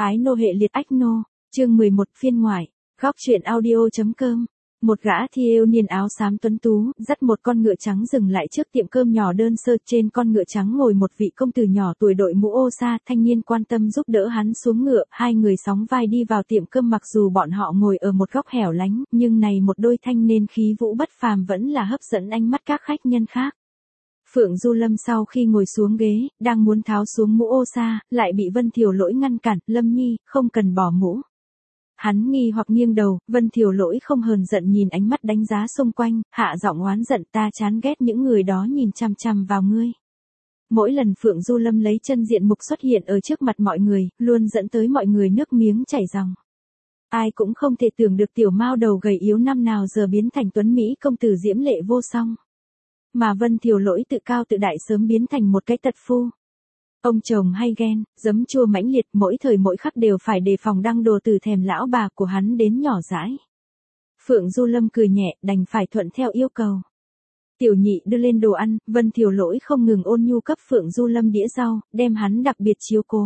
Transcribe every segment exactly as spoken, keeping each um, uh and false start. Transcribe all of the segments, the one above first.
Ái nô hệ liệt ách nô, chương mười một phiên ngoại, góc truyện audio.com. Một gã thi êu niên áo xám tuấn tú, dắt một con ngựa trắng dừng lại trước tiệm cơm nhỏ đơn sơ, trên con ngựa trắng ngồi một vị công tử nhỏ tuổi đội mũ ô sa, thanh niên quan tâm giúp đỡ hắn xuống ngựa, hai người sóng vai đi vào tiệm cơm. Mặc dù bọn họ ngồi ở một góc hẻo lánh, nhưng này một đôi thanh niên khí vũ bất phàm vẫn là hấp dẫn ánh mắt các khách nhân khác. Phượng Du Lâm sau khi ngồi xuống ghế, đang muốn tháo xuống mũ ô sa, lại bị Vân Thiều Lỗi ngăn cản. Lâm Nhi, không cần bỏ mũ. Hắn nghi hoặc nghiêng đầu, Vân Thiều Lỗi không hờn giận nhìn ánh mắt đánh giá xung quanh, hạ giọng oán giận, ta chán ghét những người đó nhìn chằm chằm vào ngươi. Mỗi lần Phượng Du Lâm lấy chân diện mục xuất hiện ở trước mặt mọi người, luôn dẫn tới mọi người nước miếng chảy ròng. Ai cũng không thể tưởng được tiểu mao đầu gầy yếu năm nào giờ biến thành tuấn Mỹ công tử diễm lệ vô song. Mà Vân Thiều Lỗi tự cao tự đại sớm biến thành một cái tật phu. Ông chồng hay ghen, giấm chua mãnh liệt, mỗi thời mỗi khắc đều phải đề phòng đăng đồ từ thèm lão bà của hắn đến nhỏ dãi. Phượng Du Lâm cười nhẹ, đành phải thuận theo yêu cầu. Tiểu nhị đưa lên đồ ăn, Vân Thiều Lỗi không ngừng ôn nhu cấp Phượng Du Lâm đĩa rau, đem hắn đặc biệt chiếu cố.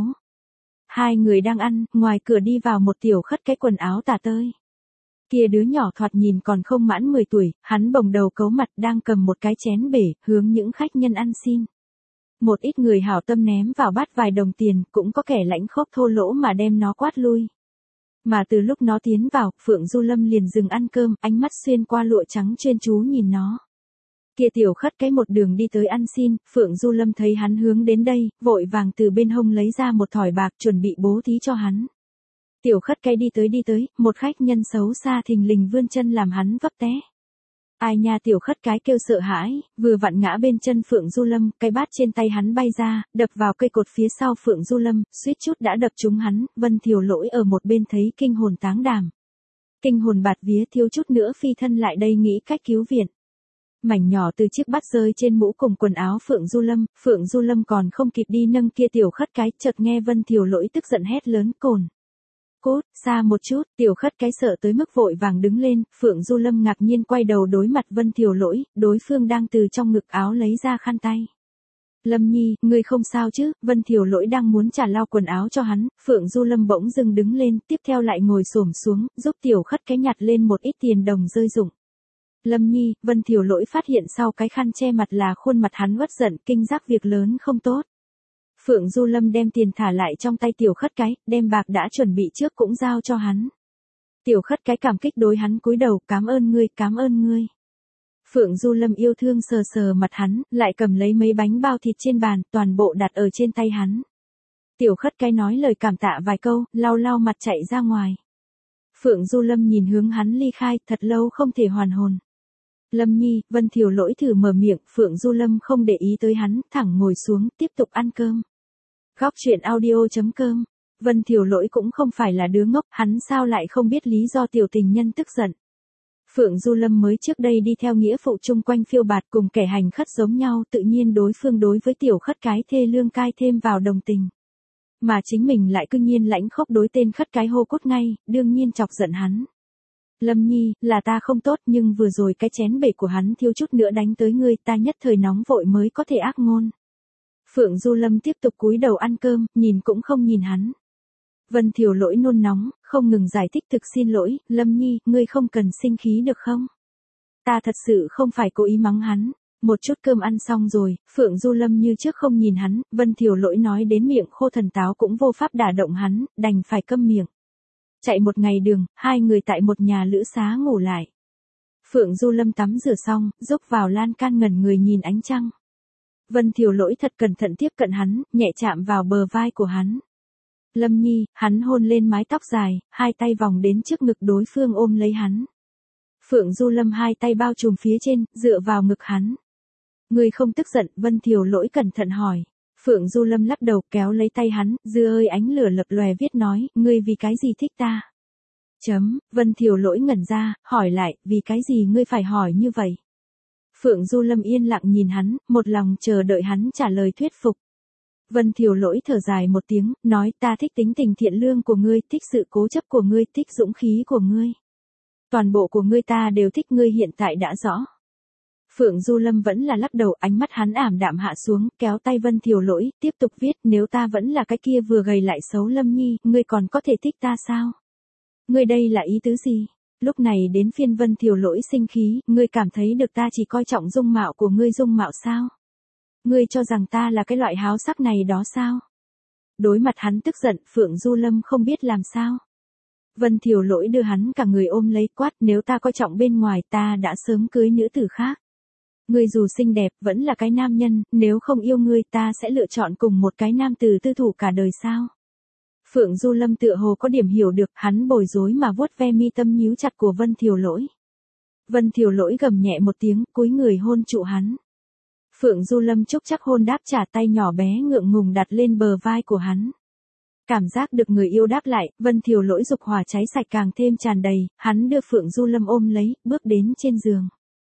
Hai người đang ăn, ngoài cửa đi vào một tiểu khất cái quần áo tả tơi. Kia đứa nhỏ thoạt nhìn còn không mãn mười tuổi, hắn bồng đầu cấu mặt đang cầm một cái chén bể, hướng những khách nhân ăn xin. Một ít người hảo tâm ném vào bát vài đồng tiền, cũng có kẻ lãnh khốc thô lỗ mà đem nó quát lui. Mà từ lúc nó tiến vào, Phượng Du Lâm liền dừng ăn cơm, ánh mắt xuyên qua lụa trắng chuyên chú nhìn nó. Kia tiểu khất cái một đường đi tới ăn xin, Phượng Du Lâm thấy hắn hướng đến đây, vội vàng từ bên hông lấy ra một thỏi bạc chuẩn bị bố thí cho hắn. Tiểu khất cái đi tới đi tới, một khách nhân xấu xa thình lình vươn chân làm hắn vấp té. Ai nha, tiểu khất cái kêu sợ hãi, vừa vặn ngã bên chân Phượng Du Lâm, cái bát trên tay hắn bay ra, đập vào cây cột phía sau Phượng Du Lâm, suýt chút đã đập trúng hắn. Vân Thiều Lỗi ở một bên thấy kinh hồn táng đảm. Kinh hồn bạt vía, thiếu chút nữa phi thân lại đây nghĩ cách cứu viện. Mảnh nhỏ từ chiếc bát rơi trên mũ cùng quần áo Phượng Du Lâm, Phượng Du Lâm còn không kịp đi nâng kia tiểu khất cái, chợt nghe Vân Thiều Lỗi tức giận hét lớn, cồn. Cút, xa một chút, tiểu khất cái sợ tới mức vội vàng đứng lên, Phượng Du Lâm ngạc nhiên quay đầu đối mặt Vân Thiều Lỗi, đối phương đang từ trong ngực áo lấy ra khăn tay. Lâm Nhi, ngươi không sao chứ? Vân Thiều Lỗi đang muốn trả lau quần áo cho hắn, Phượng Du Lâm bỗng dưng đứng lên, tiếp theo lại ngồi xổm xuống, giúp tiểu khất cái nhặt lên một ít tiền đồng rơi rụng. Lâm Nhi, Vân Thiều Lỗi phát hiện sau cái khăn che mặt là khuôn mặt hắn uất giận, kinh giác việc lớn không tốt. Phượng Du Lâm đem tiền thả lại trong tay tiểu khất cái, đem bạc đã chuẩn bị trước cũng giao cho hắn. Tiểu khất cái cảm kích đối hắn cúi đầu, cảm ơn ngươi, cảm ơn ngươi. Phượng Du Lâm yêu thương sờ sờ mặt hắn, lại cầm lấy mấy bánh bao thịt trên bàn, toàn bộ đặt ở trên tay hắn. Tiểu khất cái nói lời cảm tạ vài câu, lau lau mặt chạy ra ngoài. Phượng Du Lâm nhìn hướng hắn ly khai, thật lâu không thể hoàn hồn. Lâm Nhi, Vân Thiều Lỗi thử mở miệng, Phượng Du Lâm không để ý tới hắn, thẳng ngồi xuống, tiếp tục ăn cơm. Góc truyện audio.com. Vân Thiều Lỗi cũng không phải là đứa ngốc, hắn sao lại không biết lý do tiểu tình nhân tức giận. Phượng Du Lâm mới trước đây đi theo nghĩa phụ chung quanh phiêu bạt cùng kẻ hành khất giống nhau, tự nhiên đối phương đối với tiểu khất cái thê lương cai thêm vào đồng tình. Mà chính mình lại cư nhiên lãnh khốc đối tên khất cái hô cốt ngay, đương nhiên chọc giận hắn. Lâm Nhi, là ta không tốt, nhưng vừa rồi cái chén bể của hắn thiếu chút nữa đánh tới ngươi, ta nhất thời nóng vội mới có thể ác ngôn. Phượng Du Lâm tiếp tục cúi đầu ăn cơm, nhìn cũng không nhìn hắn. Vân Thiều Lỗi nôn nóng, không ngừng giải thích, thực xin lỗi, Lâm Nhi, ngươi không cần sinh khí được không? Ta thật sự không phải cố ý mắng hắn. Một chút cơm ăn xong rồi, Phượng Du Lâm như trước không nhìn hắn, Vân Thiều Lỗi nói đến miệng khô thần táo cũng vô pháp đả động hắn, đành phải câm miệng. Chạy một ngày đường, hai người tại một nhà lữ xá ngủ lại. Phượng Du Lâm tắm rửa xong, rúc vào lan can ngẩn người nhìn ánh trăng. Vân Thiều Lỗi thật cẩn thận tiếp cận hắn, nhẹ chạm vào bờ vai của hắn. Lâm Nhi, hắn hôn lên mái tóc dài, hai tay vòng đến trước ngực đối phương ôm lấy hắn. Phượng Du Lâm hai tay bao trùm phía trên, dựa vào ngực hắn. Ngươi không tức giận, Vân Thiều Lỗi cẩn thận hỏi. Phượng Du Lâm lắc đầu kéo lấy tay hắn, dưa ơi ánh lửa lập lòe viết nói, ngươi vì cái gì thích ta? Chấm, Vân Thiều Lỗi ngẩn ra, hỏi lại, vì cái gì ngươi phải hỏi như vậy? Phượng Du Lâm yên lặng nhìn hắn, một lòng chờ đợi hắn trả lời thuyết phục. Vân Thiều Lỗi thở dài một tiếng, nói ta thích tính tình thiện lương của ngươi, thích sự cố chấp của ngươi, thích dũng khí của ngươi. Toàn bộ của ngươi ta đều thích, ngươi hiện tại đã rõ. Phượng Du Lâm vẫn là lắc đầu, ánh mắt hắn ảm đạm hạ xuống, kéo tay Vân Thiều Lỗi, tiếp tục viết, nếu ta vẫn là cái kia vừa gầy lại xấu Lâm Nhi, ngươi còn có thể thích ta sao? Ngươi đây là ý tứ gì? Lúc này đến phiên Vân Thiều Lỗi sinh khí, ngươi cảm thấy được ta chỉ coi trọng dung mạo của ngươi dung mạo sao? Ngươi cho rằng ta là cái loại háo sắc này đó sao? Đối mặt hắn tức giận, Phượng Du Lâm không biết làm sao. Vân Thiều Lỗi đưa hắn cả người ôm lấy, quát, nếu ta coi trọng bên ngoài ta đã sớm cưới nữ tử khác. Ngươi dù xinh đẹp, vẫn là cái nam nhân, nếu không yêu ngươi ta sẽ lựa chọn cùng một cái nam tử tư thủ cả đời sao? Phượng Du Lâm tựa hồ có điểm hiểu được, hắn bối rối mà vuốt ve mi tâm nhíu chặt của Vân Thiều Lỗi. Vân Thiều Lỗi gầm nhẹ một tiếng, cúi người hôn trụ hắn. Phượng Du Lâm chúc chắc hôn đáp trả tay nhỏ bé ngượng ngùng đặt lên bờ vai của hắn. Cảm giác được người yêu đáp lại, Vân Thiều Lỗi dục hỏa cháy sạch càng thêm tràn đầy, hắn đưa Phượng Du Lâm ôm lấy, bước đến trên giường.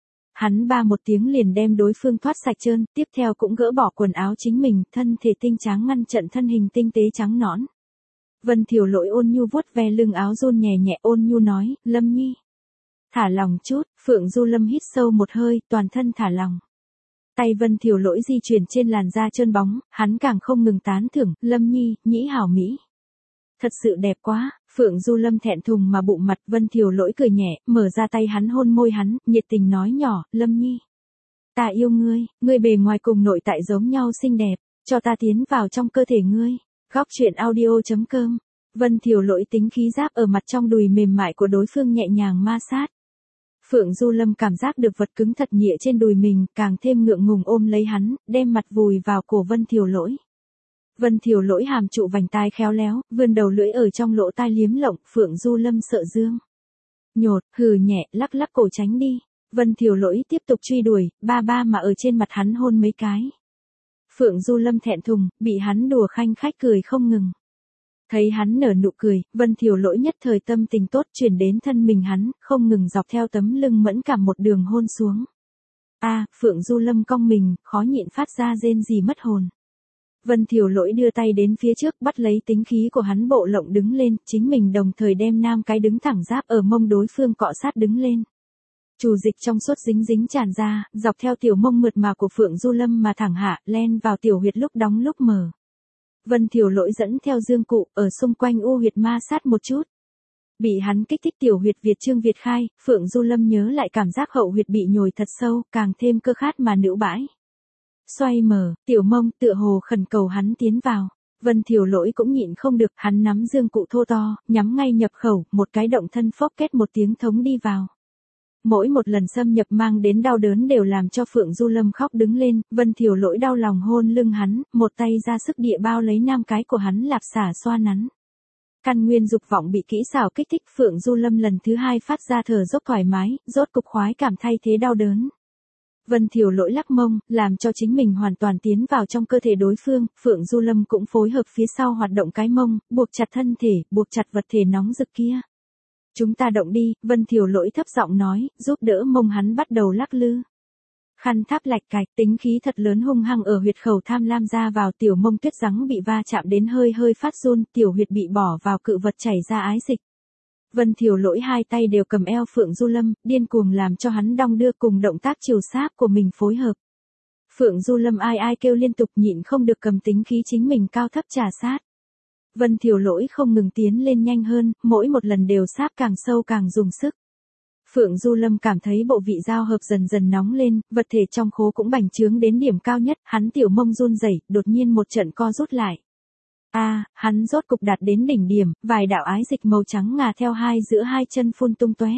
Hắn ba một tiếng liền đem đối phương thoát sạch trơn, tiếp theo cũng gỡ bỏ quần áo chính mình, thân thể tinh tráng ngăn trận thân hình tinh tế trắng nõn. Vân Thiều Lỗi ôn nhu vuốt ve lưng áo run nhẹ nhẹ, ôn nhu nói, Lâm Nhi. Thả lòng chút, Phượng Du Lâm hít sâu một hơi, toàn thân thả lòng. Tay Vân Thiều Lỗi di chuyển trên làn da trơn bóng, hắn càng không ngừng tán thưởng, Lâm Nhi, nhĩ hảo mỹ. Thật sự đẹp quá, Phượng Du Lâm thẹn thùng mà bụng mặt, Vân Thiều Lỗi cười nhẹ, mở ra tay hắn hôn môi hắn, nhiệt tình nói nhỏ, Lâm Nhi. Ta yêu ngươi, ngươi bề ngoài cùng nội tại giống nhau xinh đẹp, cho ta tiến vào trong cơ thể ngươi. Góc truyện audio chấm com. Vân Thiều Lỗi tính khí giáp ở mặt trong đùi mềm mại của đối phương nhẹ nhàng ma sát. Phượng Du Lâm cảm giác được vật cứng thật nhẹ trên đùi mình, càng thêm ngượng ngùng ôm lấy hắn, đem mặt vùi vào cổ Vân Thiều Lỗi. Vân Thiều Lỗi hàm trụ vành tai khéo léo, vươn đầu lưỡi ở trong lỗ tai liếm lộng, Phượng Du Lâm sợ dương. Nhột, hừ nhẹ, lắc lắc cổ tránh đi. Vân Thiều Lỗi tiếp tục truy đuổi, ba ba mà ở trên mặt hắn hôn mấy cái. Phượng Du Lâm thẹn thùng, bị hắn đùa khanh khách cười không ngừng. Thấy hắn nở nụ cười, Vân Thiều Lỗi nhất thời tâm tình tốt chuyển đến thân mình hắn, không ngừng dọc theo tấm lưng mẫn cảm một đường hôn xuống. A, à, Phượng Du Lâm cong mình, khó nhịn phát ra rên rỉ mất hồn. Vân Thiều Lỗi đưa tay đến phía trước bắt lấy tính khí của hắn bộ lộng đứng lên, chính mình đồng thời đem nam cái đứng thẳng giáp ở mông đối phương cọ sát đứng lên. Trù dịch trong suốt dính dính tràn ra, dọc theo tiểu mông mượt mà của Phượng Du Lâm mà thẳng hạ, len vào tiểu huyệt lúc đóng lúc mở. Vân Thiều Lỗi dẫn theo dương cụ, ở xung quanh u huyệt ma sát một chút. Bị hắn kích thích tiểu huyệt Việt Trương Việt khai, Phượng Du Lâm nhớ lại cảm giác hậu huyệt bị nhồi thật sâu, càng thêm cơ khát mà nữu bãi. Xoay mở, tiểu mông tựa hồ khẩn cầu hắn tiến vào. Vân Thiều Lỗi cũng nhịn không được, hắn nắm dương cụ thô to, nhắm ngay nhập khẩu, một cái động thân phốc kết một tiếng thống đi vào. Mỗi một lần xâm nhập mang đến đau đớn đều làm cho Phượng Du Lâm khóc đứng lên, Vân Thiều Lỗi đau lòng hôn lưng hắn, một tay ra sức địa bao lấy nam cái của hắn lạp xả xoa nắn. Căn nguyên dục vọng bị kỹ xảo kích thích, Phượng Du Lâm lần thứ hai phát ra thở dốc thoải mái, rốt cục khoái cảm thay thế đau đớn. Vân Thiều Lỗi lắc mông, làm cho chính mình hoàn toàn tiến vào trong cơ thể đối phương, Phượng Du Lâm cũng phối hợp phía sau hoạt động cái mông, buộc chặt thân thể, buộc chặt vật thể nóng rực kia. Chúng ta động đi, Vân Thiều Lỗi thấp giọng nói, giúp đỡ mông hắn bắt đầu lắc lư. Khăn tháp lạch cạch, tính khí thật lớn hung hăng ở huyệt khẩu tham lam ra vào, tiểu mông tuyết rắn bị va chạm đến hơi hơi phát run, tiểu huyệt bị bỏ vào cự vật chảy ra ái dịch. Vân Thiều Lỗi hai tay đều cầm eo Phượng Du Lâm, điên cuồng làm cho hắn đong đưa cùng động tác chiều sáp của mình phối hợp. Phượng Du Lâm ai ai kêu liên tục nhịn không được cầm tính khí chính mình cao thấp trà sát. Vân Thiều Lỗi không ngừng tiến lên nhanh hơn, mỗi một lần đều sáp càng sâu càng dùng sức. Phượng Du Lâm cảm thấy bộ vị giao hợp dần dần nóng lên, vật thể trong khố cũng bành trướng đến điểm cao nhất, hắn tiểu mông run rẩy, đột nhiên một trận co rút lại. A, à, hắn rốt cục đạt đến đỉnh điểm, vài đạo ái dịch màu trắng ngà theo hai giữa hai chân phun tung tóe.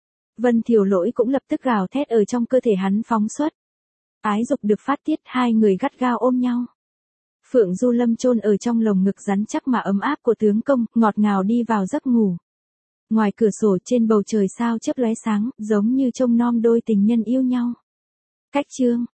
Vân Thiều Lỗi cũng lập tức gào thét ở trong cơ thể hắn phóng xuất. Ái dục được phát tiết, hai người gắt gao ôm nhau. Phượng Du Lâm chôn ở trong lồng ngực rắn chắc mà ấm áp của tướng công, ngọt ngào đi vào giấc ngủ. Ngoài cửa sổ trên bầu trời sao chớp lóe sáng, giống như trông nom đôi tình nhân yêu nhau. Cách chương